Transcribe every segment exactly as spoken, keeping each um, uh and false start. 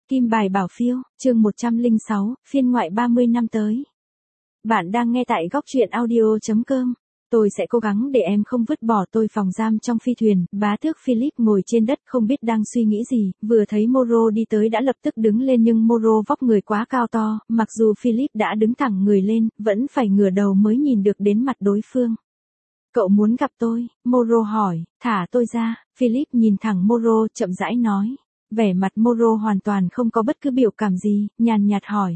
Kim bài bảo phiêu, chương một trăm lẻ sáu, phiên ngoại ba mươi năm tới. Bạn đang nghe tại góc truyện audio.com. Tôi sẽ cố gắng để em không vứt bỏ tôi. Phòng giam trong phi thuyền, bá tước Philip ngồi trên đất không biết đang suy nghĩ gì, vừa thấy Moro đi tới đã lập tức đứng lên nhưng Moro vóc người quá cao to, mặc dù Philip đã đứng thẳng người lên, vẫn phải ngửa đầu mới nhìn được đến mặt đối phương. Cậu muốn gặp tôi? Moro hỏi. Thả tôi ra. Philip nhìn thẳng Moro chậm rãi nói. Vẻ mặt Moro hoàn toàn không có bất cứ biểu cảm gì, nhàn nhạt hỏi.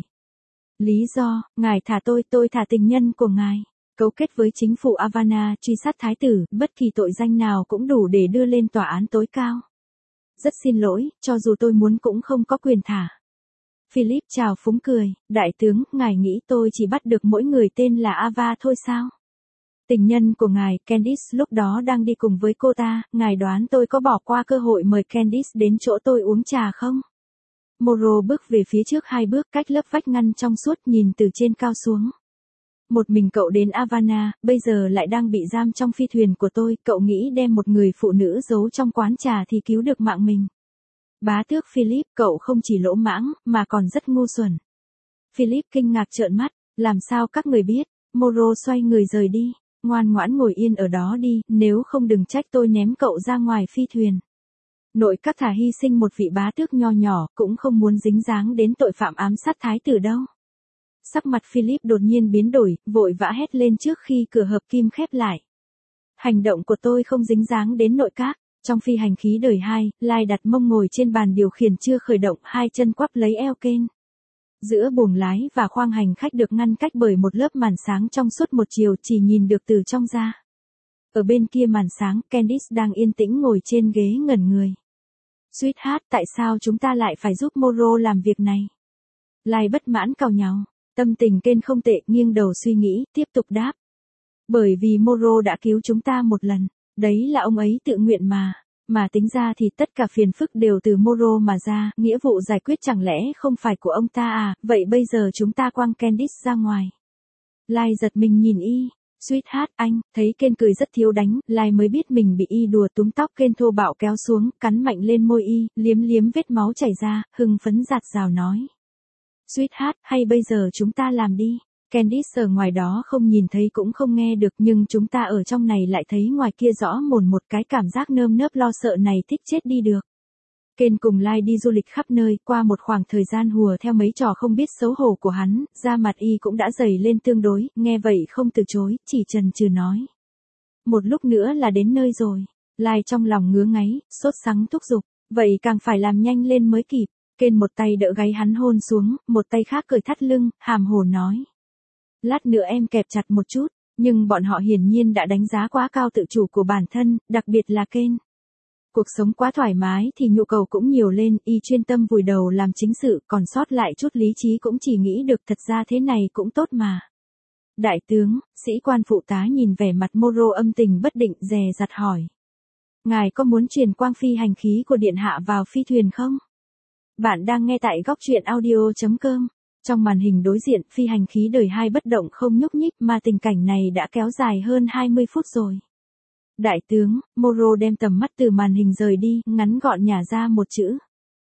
Lý do, ngài thả tôi, tôi thả tình nhân của ngài. Cấu kết với chính phủ Havana truy sát thái tử, bất kỳ tội danh nào cũng đủ để đưa lên tòa án tối cao. Rất xin lỗi, cho dù tôi muốn cũng không có quyền thả. Philip chào phúng cười, đại tướng, ngài nghĩ tôi chỉ bắt được mỗi người tên là Ava thôi sao? Tình nhân của ngài, Candice, lúc đó đang đi cùng với cô ta, ngài đoán tôi có bỏ qua cơ hội mời Candice đến chỗ tôi uống trà không? Moro bước về phía trước hai bước cách lớp vách ngăn trong suốt nhìn từ trên cao xuống. Một mình cậu đến Havana, bây giờ lại đang bị giam trong phi thuyền của tôi, cậu nghĩ đem một người phụ nữ giấu trong quán trà thì cứu được mạng mình. Bá tước Philip, cậu không chỉ lỗ mãng, mà còn rất ngu xuẩn. Philip kinh ngạc trợn mắt, làm sao các người biết? Moro xoay người rời đi. Ngoan ngoãn ngồi yên ở đó đi, nếu không đừng trách tôi ném cậu ra ngoài phi thuyền. Nội các thà hy sinh một vị bá tước nho nhỏ, cũng không muốn dính dáng đến tội phạm ám sát thái tử đâu. Sắc mặt Philip đột nhiên biến đổi, vội vã hét lên trước khi cửa hợp kim khép lại. Hành động của tôi không dính dáng đến nội các. Trong phi hành khí đời hai, Lai đặt mông ngồi trên bàn điều khiển chưa khởi động, hai chân quắp lấy eo kênh. Giữa buồng lái và khoang hành khách được ngăn cách bởi một lớp màn sáng trong suốt một chiều, chỉ nhìn được từ trong ra. Ở bên kia màn sáng, Candice đang yên tĩnh ngồi trên ghế ngẩn người. Sweetheart, tại sao chúng ta lại phải giúp Moro làm việc này? Lai bất mãn càu nhàu, tâm tình Ken không tệ, nghiêng đầu suy nghĩ, tiếp tục đáp. Bởi vì Moro đã cứu chúng ta một lần, đấy là ông ấy tự nguyện mà. Mà tính ra thì tất cả phiền phức đều từ Moro mà ra, nghĩa vụ giải quyết chẳng lẽ không phải của ông ta à, vậy bây giờ chúng ta quăng Candice ra ngoài. Lai giật mình nhìn y, Sweetheart, anh, thấy Ken cười rất thiếu đánh, Lai mới biết mình bị y đùa, túm tóc Ken thô bạo kéo xuống, cắn mạnh lên môi y, liếm liếm vết máu chảy ra, hưng phấn giạt rào nói. Sweetheart, hay bây giờ chúng ta làm đi. Candice ở ngoài đó không nhìn thấy cũng không nghe được, nhưng chúng ta ở trong này lại thấy ngoài kia rõ mồn một, cái cảm giác nơm nớp lo sợ này thích chết đi được. Ken cùng Lai đi du lịch khắp nơi, qua một khoảng thời gian hùa theo mấy trò không biết xấu hổ của hắn, da mặt y cũng đã dày lên tương đối, nghe vậy không từ chối, chỉ chần chừ nói. Một lúc nữa là đến nơi rồi. Lai trong lòng ngứa ngáy, sốt sắng thúc giục, vậy càng phải làm nhanh lên mới kịp. Ken một tay đỡ gáy hắn hôn xuống, một tay khác cởi thắt lưng, hàm hồ nói. Lát nữa em kẹp chặt một chút, nhưng bọn họ hiển nhiên đã đánh giá quá cao tự chủ của bản thân, đặc biệt là Ken. Cuộc sống quá thoải mái thì nhu cầu cũng nhiều lên, y chuyên tâm vùi đầu làm chính sự, còn sót lại chút lý trí cũng chỉ nghĩ được thật ra thế này cũng tốt mà. Đại tướng, sĩ quan phụ tá nhìn vẻ mặt Moro âm tình bất định, dè dặt hỏi. Ngài có muốn truyền quang phi hành khí của điện hạ vào phi thuyền không? Bạn đang nghe tại góc truyện audio.com. Trong màn hình đối diện, phi hành khí đời hai bất động không nhúc nhích, mà tình cảnh này đã kéo dài hơn hai mươi phút rồi. Đại tướng, Moro đem tầm mắt từ màn hình rời đi, ngắn gọn nhả ra một chữ.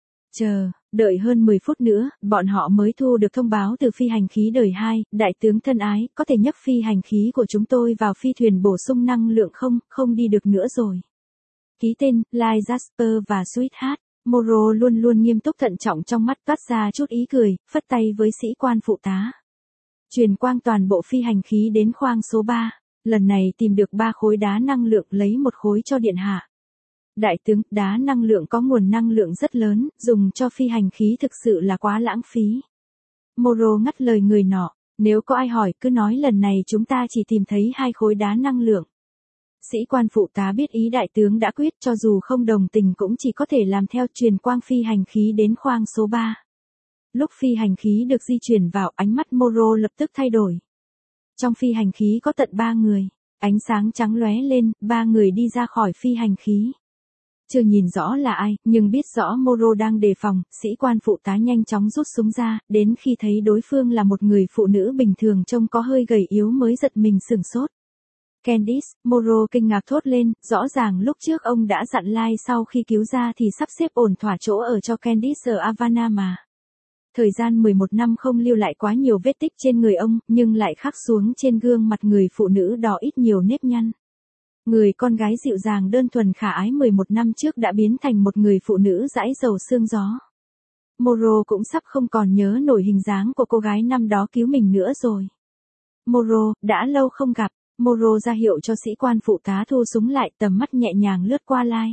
Chờ, đợi hơn mười phút nữa, bọn họ mới thu được thông báo từ phi hành khí đời hai, đại tướng thân ái, có thể nhấc phi hành khí của chúng tôi vào phi thuyền bổ sung năng lượng không, không đi được nữa rồi. Ký tên, Lai Jasper và Sweetheart. Moro luôn luôn nghiêm túc thận trọng, trong mắt toát ra chút ý cười, phất tay với sĩ quan phụ tá. Truyền quang toàn bộ phi hành khí đến khoang số ba, lần này tìm được ba khối đá năng lượng, lấy một khối cho điện hạ. Đại tướng, đá năng lượng có nguồn năng lượng rất lớn, dùng cho phi hành khí thực sự là quá lãng phí. Moro ngắt lời người nọ, nếu có ai hỏi cứ nói lần này chúng ta chỉ tìm thấy hai khối đá năng lượng. Sĩ quan phụ tá biết ý đại tướng đã quyết, cho dù không đồng tình cũng chỉ có thể làm theo, truyền quang phi hành khí đến khoang số ba. Lúc phi hành khí được di chuyển vào, ánh mắt Moro lập tức thay đổi. Trong phi hành khí có tận ba người, ánh sáng trắng lóe lên, ba người đi ra khỏi phi hành khí. Chưa nhìn rõ là ai, nhưng biết rõ Moro đang đề phòng, sĩ quan phụ tá nhanh chóng rút súng ra, đến khi thấy đối phương là một người phụ nữ bình thường trông có hơi gầy yếu mới giật mình sửng sốt. Candice, Monroe kinh ngạc thốt lên, rõ ràng lúc trước ông đã dặn Lai sau khi cứu ra thì sắp xếp ổn thỏa chỗ ở cho Candice ở Havana mà. Thời gian mười một năm không lưu lại quá nhiều vết tích trên người ông, nhưng lại khắc xuống trên gương mặt người phụ nữ đó ít nhiều nếp nhăn. Người con gái dịu dàng đơn thuần khả ái mười một năm trước đã biến thành một người phụ nữ dãi dầu sương gió. Monroe cũng sắp không còn nhớ nổi hình dáng của cô gái năm đó cứu mình nữa rồi. Monroe, đã lâu không gặp. Monroe ra hiệu cho sĩ quan phụ tá thu súng lại, tầm mắt nhẹ nhàng lướt qua Lai.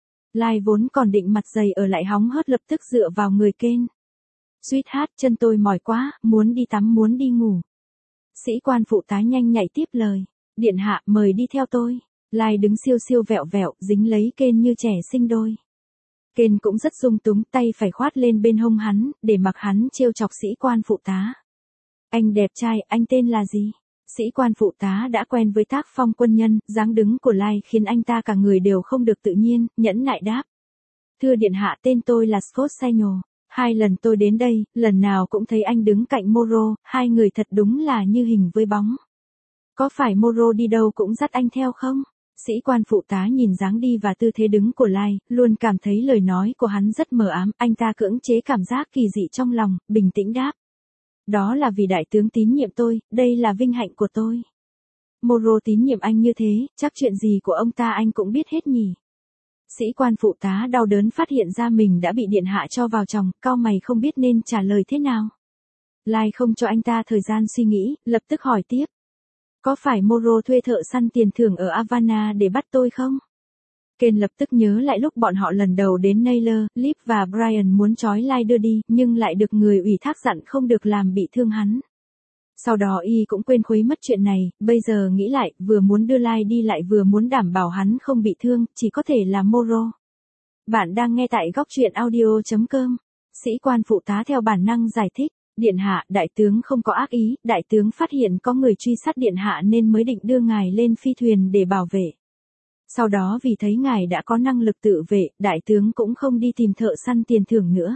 Lai vốn còn định mặt dày ở lại hóng hớt lập tức dựa vào người Ken. Sweetheart, chân tôi mỏi quá, muốn đi tắm muốn đi ngủ. Sĩ quan phụ tá nhanh nhạy tiếp lời. Điện hạ, mời đi theo tôi. Lai đứng siêu siêu vẹo vẹo, dính lấy Ken như trẻ sinh đôi. Ken cũng rất dung túng, tay phải khoát lên bên hông hắn, để mặc hắn trêu chọc sĩ quan phụ tá. Anh đẹp trai, anh tên là gì? Sĩ quan phụ tá đã quen với tác phong quân nhân, dáng đứng của Lai khiến anh ta cả người đều không được tự nhiên, nhẫn nại đáp. Thưa điện hạ, tên tôi là Scott Samuel. Hai lần tôi đến đây, lần nào cũng thấy anh đứng cạnh Monroe, hai người thật đúng là như hình với bóng. Có phải Monroe đi đâu cũng dắt anh theo không? Sĩ quan phụ tá nhìn dáng đi và tư thế đứng của Lai, luôn cảm thấy lời nói của hắn rất mờ ám, anh ta cưỡng chế cảm giác kỳ dị trong lòng, bình tĩnh đáp. Đó là vì đại tướng tín nhiệm tôi, đây là vinh hạnh của tôi. Monroe tín nhiệm anh như thế, chắc chuyện gì của ông ta anh cũng biết hết nhỉ. Sĩ quan phụ tá đau đớn phát hiện ra mình đã bị điện hạ cho vào chồng, cau mày không biết nên trả lời thế nào. Lai không cho anh ta thời gian suy nghĩ, lập tức hỏi tiếp. Có phải Monroe thuê thợ săn tiền thưởng ở Havana để bắt tôi không? Ken lập tức nhớ lại lúc bọn họ lần đầu đến Naylor, Lip và Brian muốn trói Lai đưa đi, nhưng lại được người ủy thác dặn không được làm bị thương hắn. Sau đó y cũng quên khuấy mất chuyện này, bây giờ nghĩ lại, vừa muốn đưa Lai đi lại vừa muốn đảm bảo hắn không bị thương, chỉ có thể là Monroe. Bạn đang nghe tại góc truyện audio chấm com. Sĩ quan phụ tá theo bản năng giải thích. Điện hạ, đại tướng không có ác ý, đại tướng phát hiện có người truy sát điện hạ nên mới định đưa ngài lên phi thuyền để bảo vệ. Sau đó vì thấy ngài đã có năng lực tự vệ, đại tướng cũng không đi tìm thợ săn tiền thưởng nữa.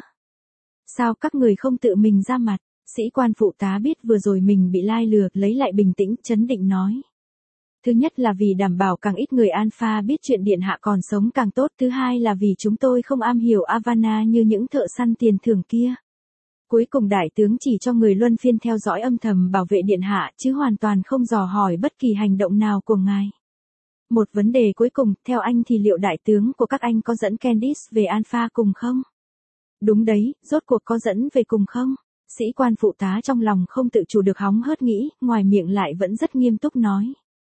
Sao các người không tự mình ra mặt? Sĩ quan phụ tá biết vừa rồi mình bị Lai lừa, lấy lại bình tĩnh, trấn định nói. Thứ nhất là vì đảm bảo càng ít người Alpha biết chuyện điện hạ còn sống càng tốt, thứ hai là vì chúng tôi không am hiểu Havana như những thợ săn tiền thưởng kia. Cuối cùng đại tướng chỉ cho người luân phiên theo dõi âm thầm bảo vệ điện hạ, chứ hoàn toàn không dò hỏi bất kỳ hành động nào của ngài. Một vấn đề cuối cùng, theo anh thì liệu đại tướng của các anh có dẫn Candice về Alpha cùng không? Đúng đấy, rốt cuộc có dẫn về cùng không? Sĩ quan phụ tá trong lòng không tự chủ được hóng hớt nghĩ, ngoài miệng lại vẫn rất nghiêm túc nói.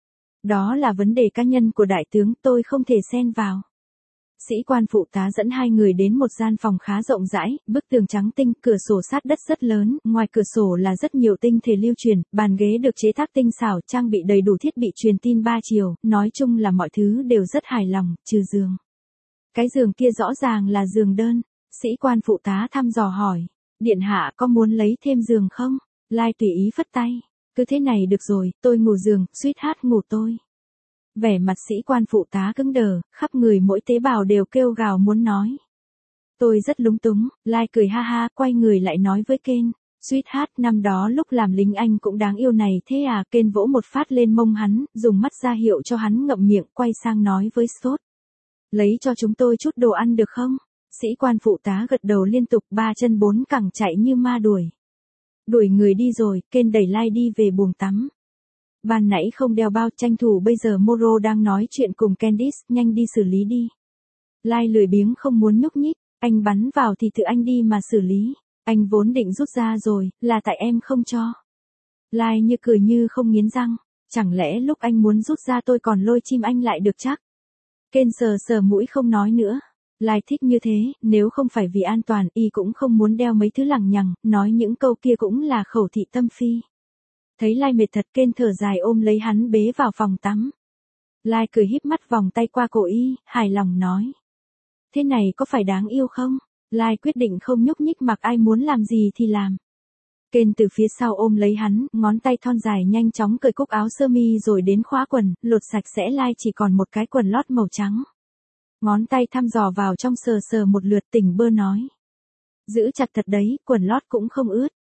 Đó là vấn đề cá nhân của đại tướng, tôi không thể xen vào. Sĩ quan phụ tá dẫn hai người đến một gian phòng khá rộng rãi, bức tường trắng tinh, cửa sổ sát đất rất lớn, ngoài cửa sổ là rất nhiều tinh thể lưu truyền, bàn ghế được chế tác tinh xảo, trang bị đầy đủ thiết bị truyền tin ba chiều, nói chung là mọi thứ đều rất hài lòng, trừ giường. Cái giường kia rõ ràng là giường đơn. Sĩ quan phụ tá thăm dò hỏi, điện hạ có muốn lấy thêm giường không? Lai tùy ý phất tay, cứ thế này được rồi, tôi ngủ giường, sweetheart ngủ tôi. Vẻ mặt sĩ quan phụ tá cứng đờ, khắp người mỗi tế bào đều kêu gào muốn nói. Tôi rất lúng túng, Lai cười ha ha, quay người lại nói với Ken. Sweetheart, năm đó lúc làm lính anh cũng đáng yêu này thế à? Ken vỗ một phát lên mông hắn, dùng mắt ra hiệu cho hắn ngậm miệng, quay sang nói với Scott. Lấy cho chúng tôi chút đồ ăn được không? Sĩ quan phụ tá gật đầu liên tục, ba chân bốn cẳng chạy như ma đuổi. Đuổi người đi rồi, Ken đẩy Lai đi về buồng tắm. Ban nãy không đeo bao, tranh thủ bây giờ Monroe đang nói chuyện cùng Candice, nhanh đi xử lý đi. Lai lười biếng không muốn nhúc nhích, anh bắn vào thì tự anh đi mà xử lý. Anh vốn định rút ra rồi, là tại em không cho. Lai như cười như không nghiến răng, chẳng lẽ lúc anh muốn rút ra tôi còn lôi chim anh lại được chắc. Ken sờ sờ mũi không nói nữa. Lai thích như thế, nếu không phải vì an toàn, y cũng không muốn đeo mấy thứ lằng nhằng, nói những câu kia cũng là khẩu thị tâm phi. Thấy Lai mệt thật, Ken thở dài ôm lấy hắn bế vào phòng tắm. Lai cười híp mắt vòng tay qua cổ y, hài lòng nói. Thế này có phải đáng yêu không? Lai quyết định không nhúc nhích mặc ai muốn làm gì thì làm. Ken từ phía sau ôm lấy hắn, ngón tay thon dài nhanh chóng cởi cúc áo sơ mi rồi đến khóa quần, lột sạch sẽ. Lai chỉ còn một cái quần lót màu trắng. Ngón tay thăm dò vào trong sờ sờ một lượt, tỉnh bơ nói. Giữ chặt thật đấy, quần lót cũng không ướt.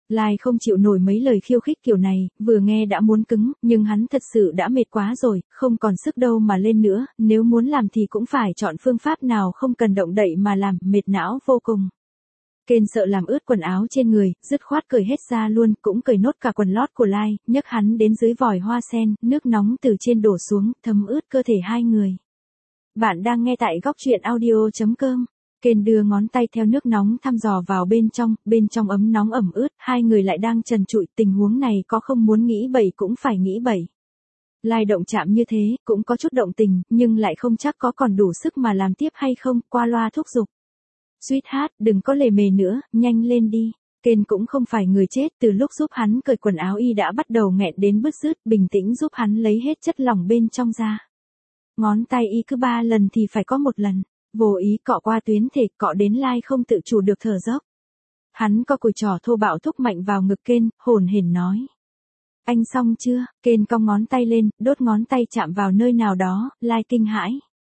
Lai không chịu nổi mấy lời khiêu khích kiểu này, vừa nghe đã muốn cứng, nhưng hắn thật sự đã mệt quá rồi, không còn sức đâu mà lên nữa, nếu muốn làm thì cũng phải chọn phương pháp nào không cần động đậy mà làm, mệt não vô cùng. Kên sợ làm ướt quần áo trên người, dứt khoát cởi hết ra luôn, cũng cởi nốt cả quần lót của Lai, nhấc hắn đến dưới vòi hoa sen, nước nóng từ trên đổ xuống, thấm ướt cơ thể hai người. Bạn đang nghe tại góc truyện audio chấm com. Kên đưa ngón tay theo nước nóng thăm dò vào bên trong, bên trong ấm nóng ẩm ướt, hai người lại đang trần trụi, tình huống này có không muốn nghĩ bậy cũng phải nghĩ bậy. Lai động chạm như thế, cũng có chút động tình, nhưng lại không chắc có còn đủ sức mà làm tiếp hay không, qua loa thúc giục. Sweetheart, đừng có lề mề nữa, nhanh lên đi. Kên cũng không phải người chết, từ lúc giúp hắn cởi quần áo y đã bắt đầu nghẹn đến bứt rứt, bình tĩnh giúp hắn lấy hết chất lỏng bên trong ra. Ngón tay y cứ ba lần thì phải có một lần, vô ý cọ qua tuyến thể, cọ đến Lai không tự chủ được thở dốc. Hắn co cùi trỏ thô bạo thúc mạnh vào ngực Kên, hồn hển nói. Anh xong chưa? Kên cong ngón tay lên, đốt ngón tay chạm vào nơi nào đó, Lai kinh hãi.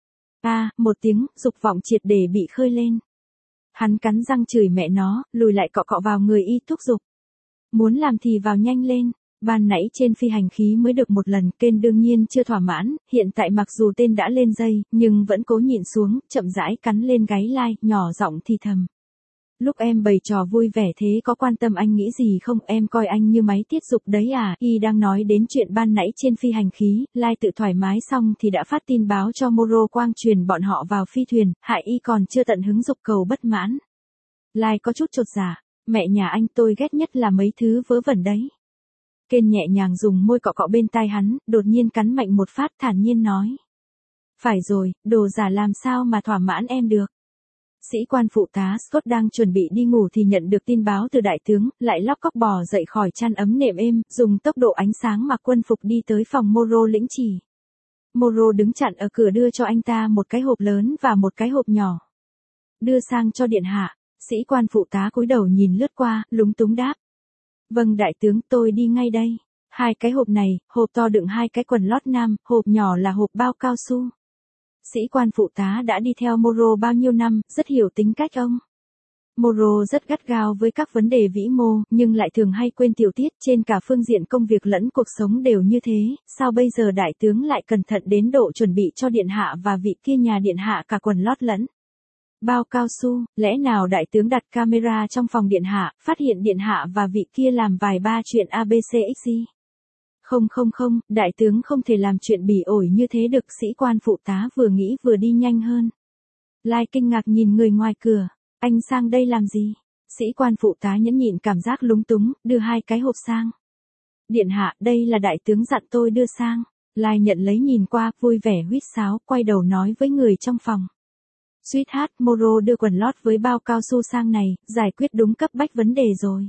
A, à, một tiếng, dục vọng triệt để bị khơi lên. Hắn cắn răng chửi mẹ nó, lùi lại cọ cọ vào người y thúc giục. Muốn làm thì vào nhanh lên, ban nãy trên phi hành khí mới được một lần, Kên đương nhiên chưa thỏa mãn, hiện tại mặc dù tên đã lên dây, nhưng vẫn cố nhịn xuống, chậm rãi cắn lên gáy Lai, nhỏ giọng thì thầm. Lúc em bày trò vui vẻ thế có quan tâm anh nghĩ gì không, em coi anh như máy tiết dục đấy à, y đang nói đến chuyện ban nãy trên phi hành khí, Lai tự thoải mái xong thì đã phát tin báo cho Moro Quang truyền bọn họ vào phi thuyền, hại y còn chưa tận hứng dục cầu bất mãn. Lai có chút chột dạ, mẹ nhà anh tôi ghét nhất là mấy thứ vớ vẩn đấy. Kên nhẹ nhàng dùng môi cọ cọ bên tai hắn, đột nhiên cắn mạnh một phát thản nhiên nói. Phải rồi, đồ giả làm sao mà thỏa mãn em được. Sĩ quan phụ tá Scott đang chuẩn bị đi ngủ thì nhận được tin báo từ đại tướng, lại lóc cóc bò dậy khỏi chăn ấm nệm êm, dùng tốc độ ánh sáng mặc quân phục đi tới phòng Moro lĩnh chỉ. Moro đứng chặn ở cửa đưa cho anh ta một cái hộp lớn và một cái hộp nhỏ. Đưa sang cho điện hạ, sĩ quan phụ tá cúi đầu nhìn lướt qua, lúng túng đáp. Vâng đại tướng, tôi đi ngay đây. Hai cái hộp này, hộp to đựng hai cái quần lót nam, hộp nhỏ là hộp bao cao su. Sĩ quan phụ tá đã đi theo Moro bao nhiêu năm, rất hiểu tính cách ông. Moro rất gắt gao với các vấn đề vĩ mô, nhưng lại thường hay quên tiểu tiết, trên cả phương diện công việc lẫn cuộc sống đều như thế, sao bây giờ đại tướng lại cẩn thận đến độ chuẩn bị cho điện hạ và vị kia nhà điện hạ cả quần lót lẫn bao cao su, lẽ nào đại tướng đặt camera trong phòng điện hạ, phát hiện điện hạ và vị kia làm vài ba chuyện a bê xê ích giê? Không không không, đại tướng không thể làm chuyện bỉ ổi như thế được, sĩ quan phụ tá vừa nghĩ vừa đi nhanh hơn. Lai kinh ngạc nhìn người ngoài cửa, anh sang đây làm gì? Sĩ quan phụ tá nhẫn nhịn cảm giác lúng túng, đưa hai cái hộp sang. Điện hạ, đây là đại tướng dặn tôi đưa sang. Lai nhận lấy nhìn qua, vui vẻ huýt sáo, quay đầu nói với người trong phòng. Sweetheart, Moro đưa quần lót với bao cao su sang này, giải quyết đúng cấp bách vấn đề rồi.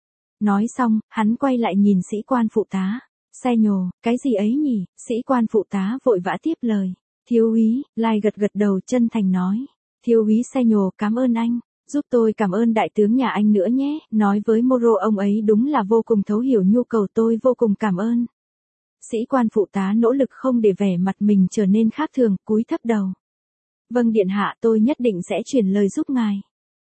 Nói xong, hắn quay lại nhìn sĩ quan phụ tá. Sai nhồ, cái gì ấy nhỉ? Sĩ quan phụ tá vội vã tiếp lời. Thiếu úy, Lai gật gật đầu chân thành nói. Thiếu úy Sai nhồ, cảm ơn anh. Giúp tôi cảm ơn đại tướng nhà anh nữa nhé. Nói với Moro ông ấy đúng là vô cùng thấu hiểu nhu cầu, tôi vô cùng cảm ơn. Sĩ quan phụ tá nỗ lực không để vẻ mặt mình trở nên khác thường, cúi thấp đầu. Vâng điện hạ, tôi nhất định sẽ chuyển lời giúp ngài.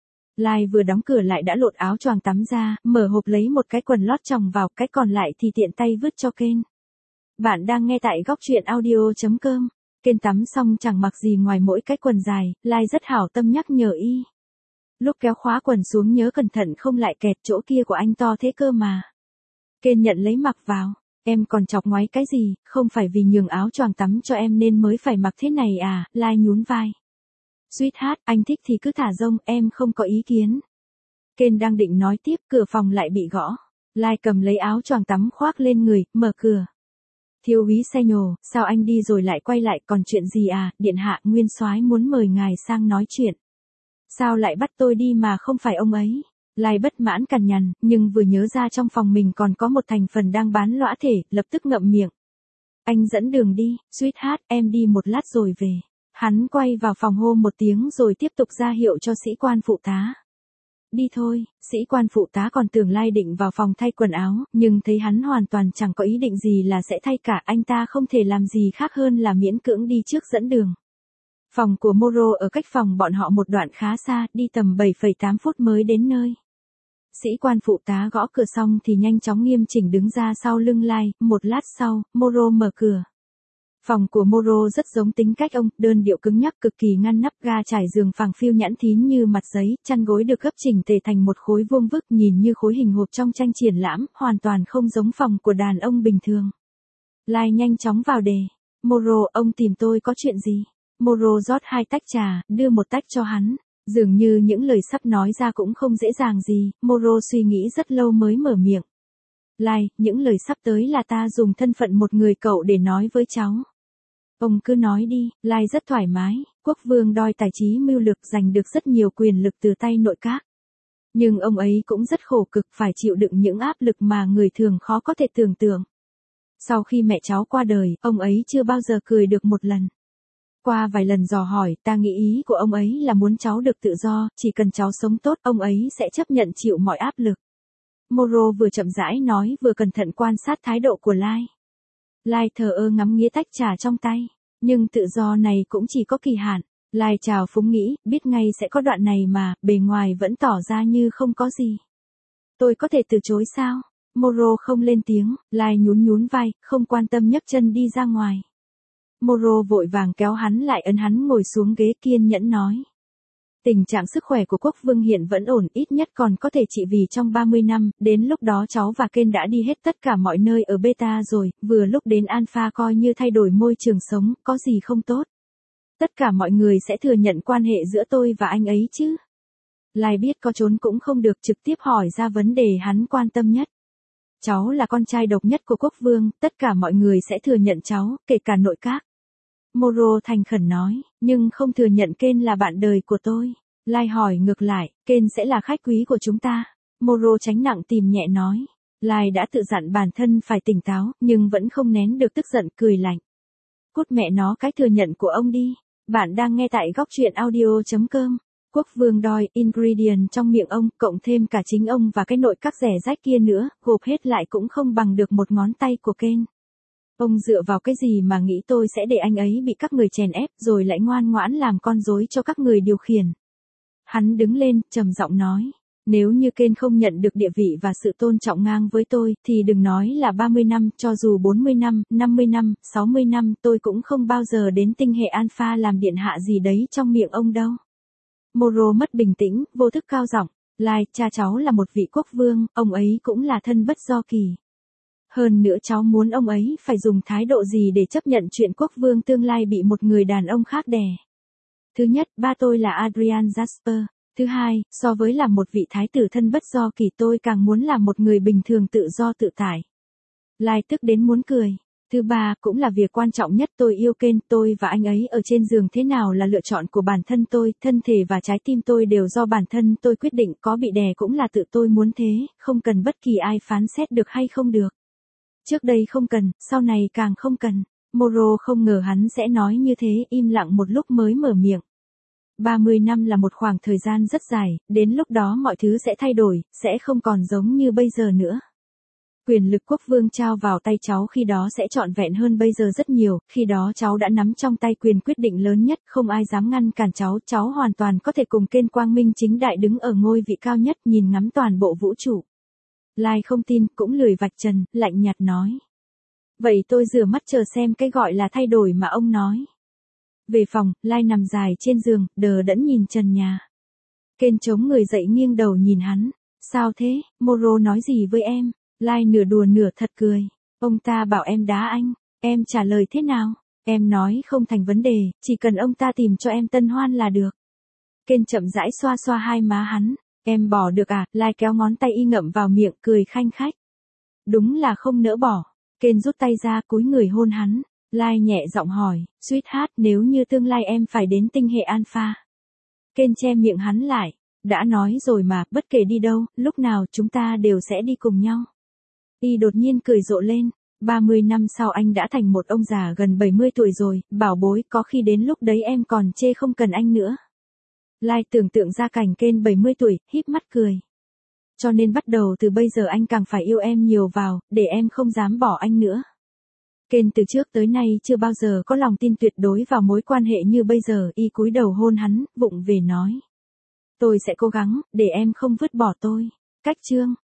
Lai vừa đóng cửa lại đã lột áo choàng tắm ra, mở hộp lấy một cái quần lót chồng vào, cái còn lại thì tiện tay vứt cho Kên. Bạn đang nghe tại góc truyện audio chấm com. Kên tắm xong chẳng mặc gì ngoài mỗi cái quần dài, Lai rất hảo tâm nhắc nhở y. Lúc kéo khóa quần xuống nhớ cẩn thận không lại kẹt chỗ kia của anh to thế cơ mà. Kên nhận lấy mặc vào. Em còn chọc ngoáy cái gì, không phải vì nhường áo choàng tắm cho em nên mới phải mặc thế này à, Lai nhún vai. Sweetheart, anh thích thì cứ thả rông, em không có ý kiến. Kên đang định nói tiếp, cửa phòng lại bị gõ. Lai cầm lấy áo choàng tắm khoác lên người, mở cửa. Thiếu úy Sai nhồ, sao anh đi rồi lại quay lại, còn chuyện gì à, điện hạ, nguyên soái muốn mời ngài sang nói chuyện. Sao lại bắt tôi đi mà không phải ông ấy? Lai bất mãn cằn nhằn, nhưng vừa nhớ ra trong phòng mình còn có một thành phần đang bán lõa thể, lập tức ngậm miệng. Anh dẫn đường đi, Sweetheart, em đi một lát rồi về. Hắn quay vào phòng hô một tiếng rồi tiếp tục ra hiệu cho sĩ quan phụ tá. Đi thôi, sĩ quan phụ tá còn tưởng Lai định vào phòng thay quần áo, nhưng thấy hắn hoàn toàn chẳng có ý định gì là sẽ thay cả, anh ta không thể làm gì khác hơn là miễn cưỡng đi trước dẫn đường. Phòng của Moro ở cách phòng bọn họ một đoạn khá xa, đi tầm bảy phẩy tám phút mới đến nơi. Sĩ quan phụ tá gõ cửa xong thì nhanh chóng nghiêm chỉnh đứng ra sau lưng Lai, một lát sau, Moro mở cửa. Phòng của Moro rất giống tính cách ông, đơn điệu cứng nhắc cực kỳ ngăn nắp, ga trải giường phẳng phiu nhẵn thín như mặt giấy, chăn gối được gấp chỉnh tề thành một khối vuông vức nhìn như khối hình hộp trong tranh triển lãm, hoàn toàn không giống phòng của đàn ông bình thường. Lai nhanh chóng vào đề. Moro, ông tìm tôi có chuyện gì? Moro rót hai tách trà, đưa một tách cho hắn. Dường như những lời sắp nói ra cũng không dễ dàng gì, Moro suy nghĩ rất lâu mới mở miệng. Lai, những lời sắp tới là ta dùng thân phận một người cậu để nói với cháu. Ông cứ nói đi, Lai rất thoải mái, quốc vương đòi tài trí mưu lược giành được rất nhiều quyền lực từ tay nội các. Nhưng ông ấy cũng rất khổ cực phải chịu đựng những áp lực mà người thường khó có thể tưởng tượng. Sau khi mẹ cháu qua đời, ông ấy chưa bao giờ cười được một lần. Qua vài lần dò hỏi, ta nghĩ ý của ông ấy là muốn cháu được tự do, chỉ cần cháu sống tốt, ông ấy sẽ chấp nhận chịu mọi áp lực. Moro vừa chậm rãi nói vừa cẩn thận quan sát thái độ của Lai. Lai thờ ơ ngắm nghía tách trà trong tay, nhưng tự do này cũng chỉ có kỳ hạn. Lai chào phúng nghĩ, biết ngay sẽ có đoạn này mà, bề ngoài vẫn tỏ ra như không có gì. Tôi có thể từ chối sao? Moro không lên tiếng, Lai nhún nhún vai, không quan tâm nhấc chân đi ra ngoài. Moro vội vàng kéo hắn lại ấn hắn ngồi xuống ghế kiên nhẫn nói. Tình trạng sức khỏe của quốc vương hiện vẫn ổn, ít nhất còn có thể trị vì trong ba mươi năm, đến lúc đó cháu và Ken đã đi hết tất cả mọi nơi ở Beta rồi, vừa lúc đến Alpha coi như thay đổi môi trường sống, có gì không tốt. Tất cả mọi người sẽ thừa nhận quan hệ giữa tôi và anh ấy chứ. Lai biết có trốn cũng không được, trực tiếp hỏi ra vấn đề hắn quan tâm nhất. Cháu là con trai độc nhất của quốc vương, tất cả mọi người sẽ thừa nhận cháu, kể cả nội các. Moro thành khẩn nói, nhưng không thừa nhận Ken là bạn đời của tôi. Lai hỏi ngược lại, Ken sẽ là khách quý của chúng ta. Moro tránh nặng tìm nhẹ nói. Lai đã tự dặn bản thân phải tỉnh táo, nhưng vẫn không nén được tức giận, cười lạnh. Cút mẹ nó cái thừa nhận của ông đi. Bạn đang nghe tại góc truyện audio chấm com. Quốc vương đòi ingredient trong miệng ông, cộng thêm cả chính ông và cái nội các rẻ rách kia nữa, gộp hết lại cũng không bằng được một ngón tay của Ken. Ông dựa vào cái gì mà nghĩ tôi sẽ để anh ấy bị các người chèn ép rồi lại ngoan ngoãn làm con rối cho các người điều khiển. Hắn đứng lên, trầm giọng nói. Nếu như Ken không nhận được địa vị và sự tôn trọng ngang với tôi, thì đừng nói là ba mươi năm, cho dù bốn mươi năm, năm mươi năm, sáu mươi năm, tôi cũng không bao giờ đến tinh hệ Alpha làm điện hạ gì đấy trong miệng ông đâu. Moro mất bình tĩnh, vô thức cao giọng. Lai, cha cháu là một vị quốc vương, ông ấy cũng là thân bất do kỳ. Hơn nữa cháu muốn ông ấy phải dùng thái độ gì để chấp nhận chuyện quốc vương tương lai bị một người đàn ông khác đè. Thứ nhất, ba tôi là Adrian Jasper. Thứ hai, so với làm một vị thái tử thân bất do kỳ tôi càng muốn làm một người bình thường tự do tự tại. Lai tức đến muốn cười. Thứ ba, cũng là việc quan trọng nhất, tôi yêu Ken, tôi và anh ấy ở trên giường thế nào là lựa chọn của bản thân tôi, thân thể và trái tim tôi đều do bản thân tôi quyết định, có bị đè cũng là tự tôi muốn thế, không cần bất kỳ ai phán xét được hay không được. Trước đây không cần, sau này càng không cần. Moro không ngờ hắn sẽ nói như thế, im lặng một lúc mới mở miệng. ba mươi năm là một khoảng thời gian rất dài, đến lúc đó mọi thứ sẽ thay đổi, sẽ không còn giống như bây giờ nữa. Quyền lực quốc vương trao vào tay cháu khi đó sẽ trọn vẹn hơn bây giờ rất nhiều, khi đó cháu đã nắm trong tay quyền quyết định lớn nhất, không ai dám ngăn cản cháu, cháu hoàn toàn có thể cùng Ken quang minh chính đại đứng ở ngôi vị cao nhất, nhìn ngắm toàn bộ vũ trụ. Lai không tin, cũng lười vạch trần, lạnh nhạt nói. Vậy tôi rửa mắt chờ xem cái gọi là thay đổi mà ông nói. Về phòng, Lai nằm dài trên giường, đờ đẫn nhìn trần nhà. Ken chống người dậy nghiêng đầu nhìn hắn. Sao thế, Moro nói gì với em? Lai nửa đùa nửa thật cười. Ông ta bảo em đá anh. Em trả lời thế nào? Em nói không thành vấn đề, chỉ cần ông ta tìm cho em tân hoan là được. Ken chậm rãi xoa xoa hai má hắn. Em bỏ được à? Lai kéo ngón tay y ngậm vào miệng, cười khanh khách. Đúng là không nỡ bỏ. Ken rút tay ra, cúi người hôn hắn. Lai nhẹ giọng hỏi, sweetheart, nếu như tương lai em phải đến tinh hệ Alpha. Ken che miệng hắn lại. Đã nói rồi mà, bất kể đi đâu, lúc nào chúng ta đều sẽ đi cùng nhau. Y đột nhiên cười rộ lên. ba mươi năm sau anh đã thành một ông già gần bảy mươi tuổi rồi, bảo bối, có khi đến lúc đấy em còn chê không cần anh nữa. Lai tưởng tượng ra cảnh Ken bảy mươi tuổi, híp mắt cười. Cho nên bắt đầu từ bây giờ anh càng phải yêu em nhiều vào, để em không dám bỏ anh nữa. Ken từ trước tới nay chưa bao giờ có lòng tin tuyệt đối vào mối quan hệ như bây giờ, y cúi đầu hôn hắn, vụng về nói. Tôi sẽ cố gắng, để em không vứt bỏ tôi. Cách chương